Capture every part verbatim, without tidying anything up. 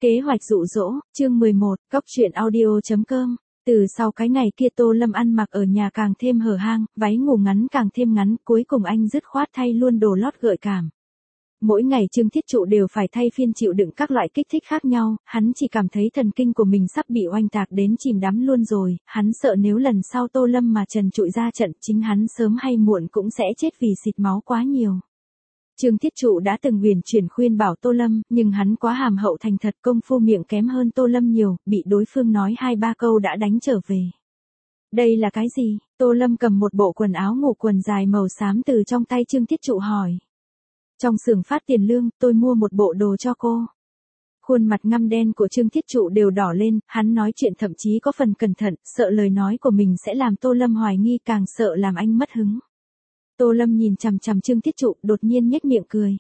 Kế hoạch dụ dỗ, chương mười một, Cóc truyện audio.com. Từ sau cái ngày kia Tô Lâm ăn mặc ở nhà càng thêm hở hang, váy ngủ ngắn càng thêm ngắn, cuối cùng anh dứt khoát thay luôn đồ lót gợi cảm. Mỗi ngày Trương Thiết Trụ đều phải thay phiên chịu đựng các loại kích thích khác nhau, hắn chỉ cảm thấy thần kinh của mình sắp bị oanh tạc đến chìm đắm luôn rồi, hắn sợ nếu lần sau Tô Lâm mà trần trụi ra trận chính hắn sớm hay muộn cũng sẽ chết vì xịt máu quá nhiều. Trương Thiết Trụ đã từng huyền chuyển khuyên bảo Tô Lâm, nhưng hắn quá hàm hậu thành thật, công phu miệng kém hơn Tô Lâm nhiều, bị đối phương nói hai ba câu đã đánh trở về. Đây là cái gì? Tô Lâm cầm một bộ quần áo ngủ quần dài màu xám từ trong tay Trương Thiết Trụ hỏi. Trong xưởng phát tiền lương, tôi mua một bộ đồ cho cô. Khuôn mặt ngăm đen của Trương Thiết Trụ đều đỏ lên, hắn nói chuyện thậm chí có phần cẩn thận, sợ lời nói của mình sẽ làm Tô Lâm hoài nghi, càng sợ làm anh mất hứng. Tô Lâm nhìn chằm chằm Trương Thiết Trụ, đột nhiên nhếch miệng cười.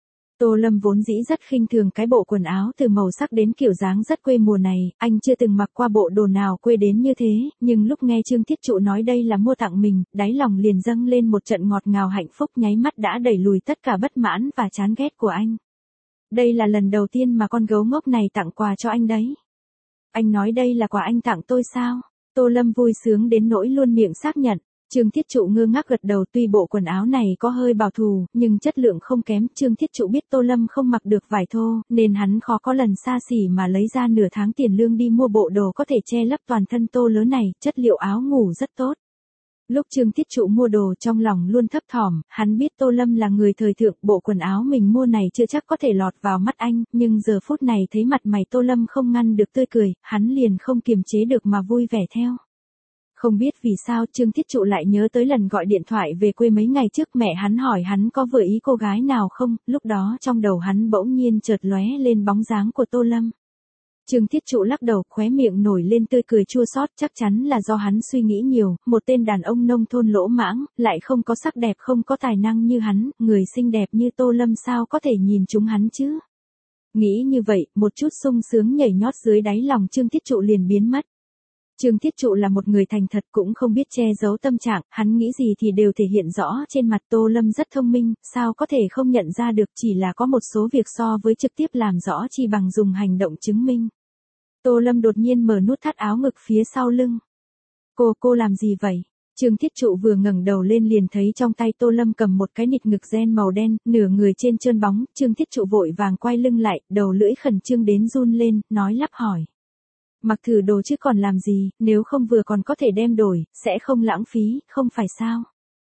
Tô Lâm vốn dĩ rất khinh thường cái bộ quần áo từ màu sắc đến kiểu dáng rất quê mùa này, anh chưa từng mặc qua bộ đồ nào quê đến như thế, nhưng lúc nghe Trương Thiết Trụ nói đây là mua tặng mình, đáy lòng liền dâng lên một trận ngọt ngào hạnh phúc, nháy mắt đã đẩy lùi tất cả bất mãn và chán ghét của anh. Đây là lần đầu tiên mà con gấu ngốc này tặng quà cho anh đấy. Anh nói đây là quà anh tặng tôi sao? Tô Lâm vui sướng đến nỗi luôn miệng xác nhận. Trương Thiết Trụ ngơ ngác gật đầu, tuy bộ quần áo này có hơi bảo thủ, nhưng chất lượng không kém. Trương Thiết Trụ biết Tô Lâm không mặc được vải thô, nên hắn khó có lần xa xỉ mà lấy ra nửa tháng tiền lương đi mua bộ đồ có thể che lấp toàn thân tô lớn này, chất liệu áo ngủ rất tốt. Lúc Trương Thiết Trụ mua đồ trong lòng luôn thấp thỏm, hắn biết Tô Lâm là người thời thượng, bộ quần áo mình mua này chưa chắc có thể lọt vào mắt anh, nhưng giờ phút này thấy mặt mày Tô Lâm không ngăn được tươi cười, hắn liền không kiềm chế được mà vui vẻ theo. Không biết vì sao Trương Thiết Trụ lại nhớ tới lần gọi điện thoại về quê mấy ngày trước, mẹ hắn hỏi hắn có vừa ý cô gái nào không, lúc đó trong đầu hắn bỗng nhiên chợt lóe lên bóng dáng của Tô Lâm. Trương Thiết Trụ lắc đầu, khóe miệng nổi lên tươi cười chua xót, chắc chắn là do hắn suy nghĩ nhiều, một tên đàn ông nông thôn lỗ mãng, lại không có sắc đẹp không có tài năng như hắn, người xinh đẹp như Tô Lâm sao có thể nhìn trúng hắn chứ. Nghĩ như vậy, một chút sung sướng nhảy nhót dưới đáy lòng Trương Thiết Trụ liền biến mất. Trương Thiết Trụ là một người thành thật cũng không biết che giấu tâm trạng, hắn nghĩ gì thì đều thể hiện rõ trên mặt. Tô Lâm rất thông minh, sao có thể không nhận ra được, chỉ là có một số việc so với trực tiếp làm rõ chi bằng dùng hành động chứng minh. Tô Lâm đột nhiên mở nút thắt áo ngực phía sau lưng. Cô, cô làm gì vậy? Trương Thiết Trụ vừa ngẩng đầu lên liền thấy trong tay Tô Lâm cầm một cái nịt ngực ren màu đen, nửa người trên trơn bóng. Trương Thiết Trụ vội vàng quay lưng lại, đầu lưỡi khẩn trương đến run lên, nói lắp hỏi. Mặc thử đồ chứ còn làm gì, nếu không vừa còn có thể đem đổi, sẽ không lãng phí, không phải sao?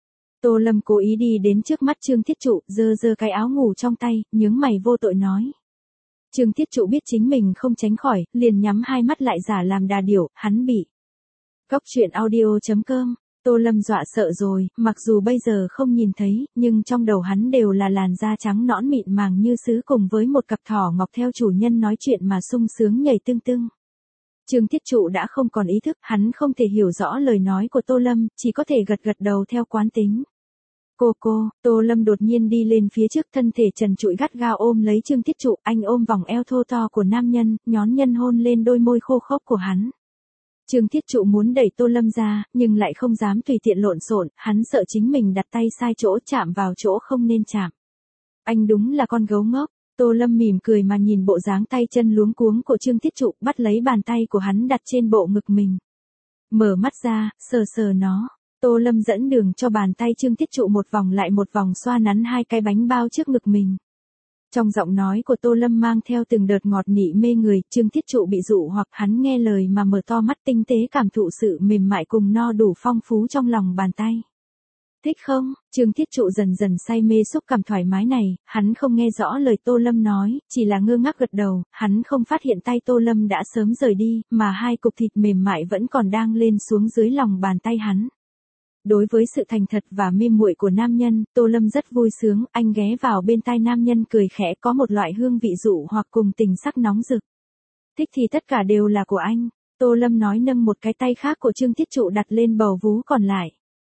Tô Lâm cố ý đi đến trước mắt Trương Thiết Trụ, giơ giơ cái áo ngủ trong tay, nhướng mày vô tội nói. Trương Thiết Trụ biết chính mình không tránh khỏi, liền nhắm hai mắt lại giả làm đà điểu, hắn bị. Cóc truyện audio.com. Tô Lâm dọa sợ rồi, mặc dù bây giờ không nhìn thấy, nhưng trong đầu hắn đều là làn da trắng nõn mịn màng như sứ cùng với một cặp thỏ ngọc theo chủ nhân nói chuyện mà sung sướng nhảy tưng tưng. Trương Thiết Trụ đã không còn ý thức, hắn không thể hiểu rõ lời nói của Tô Lâm, chỉ có thể gật gật đầu theo quán tính. Cô cô, Tô Lâm đột nhiên đi lên phía trước, thân thể trần trụi gắt gao ôm lấy Trương Thiết Trụ, anh ôm vòng eo thô to của nam nhân, nhón nhân hôn lên đôi môi khô khốc của hắn. Trương Thiết Trụ muốn đẩy Tô Lâm ra, nhưng lại không dám tùy tiện lộn xộn, hắn sợ chính mình đặt tay sai chỗ, chạm vào chỗ không nên chạm. Anh đúng là con gấu ngốc. Tô Lâm mỉm cười mà nhìn bộ dáng tay chân luống cuống của Trương Thiết Trụ, bắt lấy bàn tay của hắn đặt trên bộ ngực mình. Mở mắt ra, sờ sờ nó. Tô Lâm dẫn đường cho bàn tay Trương Thiết Trụ một vòng lại một vòng xoa nắn hai cái bánh bao trước ngực mình. Trong giọng nói của Tô Lâm mang theo từng đợt ngọt nị mê người, Trương Thiết Trụ bị dụ hoặc hắn nghe lời mà mở to mắt tinh tế cảm thụ sự mềm mại cùng no đủ phong phú trong lòng bàn tay. Thích không? Trương Thiết Trụ dần dần say mê xúc cảm thoải mái này, hắn không nghe rõ lời Tô Lâm nói, chỉ là ngơ ngác gật đầu, hắn không phát hiện tay Tô Lâm đã sớm rời đi, mà hai cục thịt mềm mại vẫn còn đang lên xuống dưới lòng bàn tay hắn. Đối với sự thành thật và mê muội của nam nhân, Tô Lâm rất vui sướng, anh ghé vào bên tai nam nhân cười khẽ, có một loại hương vị dụ hoặc cùng tình sắc nóng rực. Thích thì tất cả đều là của anh, Tô Lâm nói, nâng một cái tay khác của Trương Thiết Trụ đặt lên bầu vú còn lại.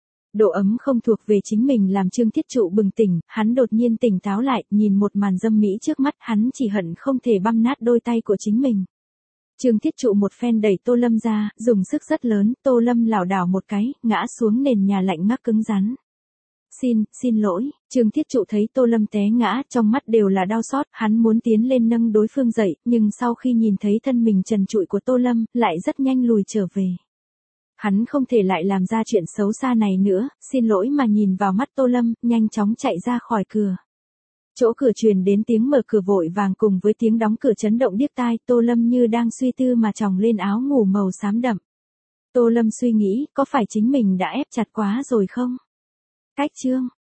Độ ấm không thuộc về chính mình làm Trương Thiết Trụ bừng tỉnh, hắn đột nhiên tỉnh táo lại, nhìn một màn dâm mỹ trước mắt, hắn chỉ hận không thể băm nát đôi tay của chính mình. Trương Thiết Trụ một phen đẩy Tô Lâm ra, dùng sức rất lớn, Tô Lâm lảo đảo một cái, ngã xuống nền nhà lạnh ngắt cứng rắn. Xin, xin lỗi, Trương Thiết Trụ thấy Tô Lâm té ngã, trong mắt đều là đau xót, hắn muốn tiến lên nâng đối phương dậy, nhưng sau khi nhìn thấy thân mình trần trụi của Tô Lâm, lại rất nhanh lùi trở về. Hắn không thể lại làm ra chuyện xấu xa này nữa, xin lỗi mà nhìn vào mắt Tô Lâm, nhanh chóng chạy ra khỏi cửa. Chỗ cửa truyền đến tiếng mở cửa vội vàng cùng với tiếng đóng cửa chấn động điếc tai, Tô Lâm như đang suy tư mà tròng lên áo ngủ màu xám đậm. Tô Lâm suy nghĩ, có phải chính mình đã ép chặt quá rồi không? Cách chương